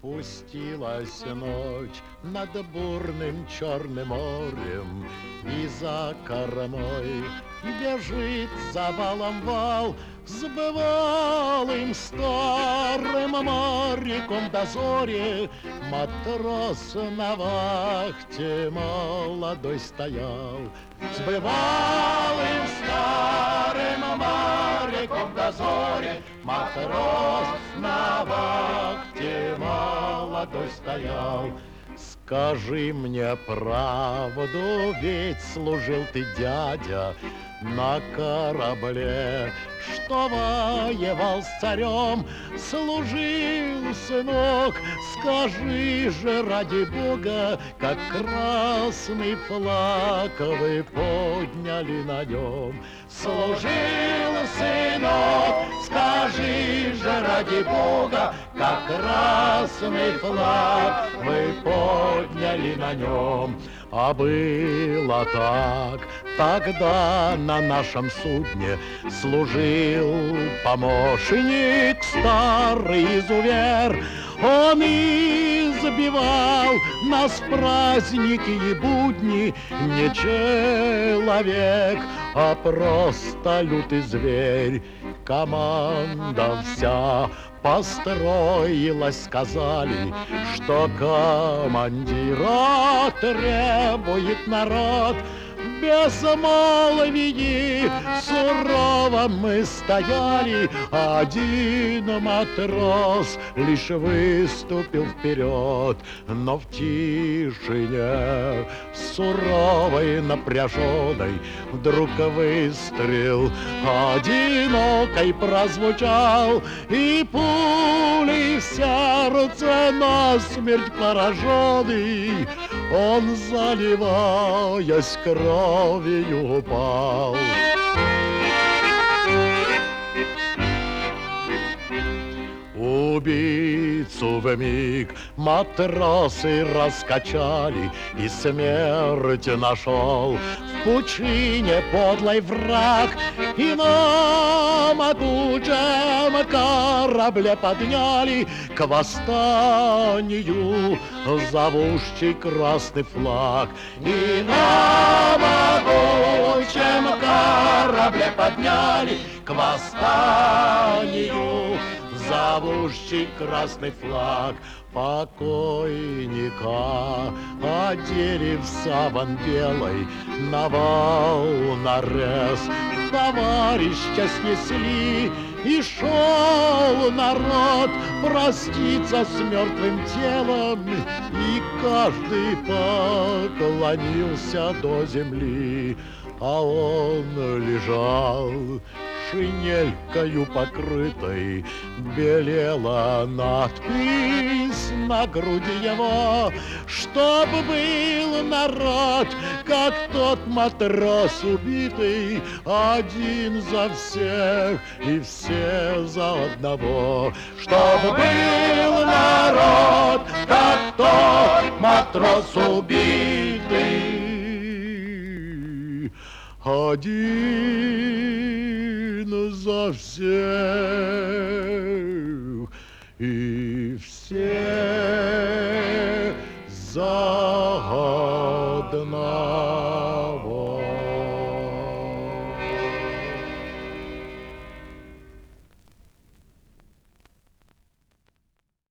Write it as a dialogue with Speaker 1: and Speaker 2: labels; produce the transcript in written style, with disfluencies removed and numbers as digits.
Speaker 1: Спустилась ночь над бурным Черным морем, и за кормой бежит за валом вал с бывалым старым моряком дозоре. Матрос на вахте молодой стоял, с бывалым старым моряком дозоре. Матрос на вахте молодой стоял. Скажи мне правду, ведь служил ты, дядя, на корабле, что воевал с царем. Служил, сынок, скажи же ради Бога, как красный флаг вы подняли на нем. Служил, сынок, скажи же ради Бога, как красный флаг вы подняли на нем. А было так, тогда на нашем судне служил помощник, старый изувер. Он избивал нас праздники и будни, не человек, а просто лютый зверь. Команда вся построилась, сказали, что командира требует народ. В безмолвии сурово мы стояли, один матрос лишь выступил вперед. Но в тишине суровой, напряженной, вдруг выстрел одинокой прозвучал, и пулей в сердце насмерть пораженный он, заливаясь кровью, упал. Убийцу вмиг матросы раскачали, и смерть нашел в пучине подлый враг. И на могучем корабле подняли к восстанию зовущий красный флаг. И на могучем корабле подняли к восстанию зовущий красный флаг. Покойника одели в саван белый, на вал нарез товарища снесли. И шел народ проститься с мертвым телом, и каждый поклонился до земли. А он лежал шинелькою покрытой, белела надпись на груди его, чтоб был народ, как тот матрос убитый, один за всех и все за одного. Чтоб был народ, как тот матрос убитый, один за всех и все за одного.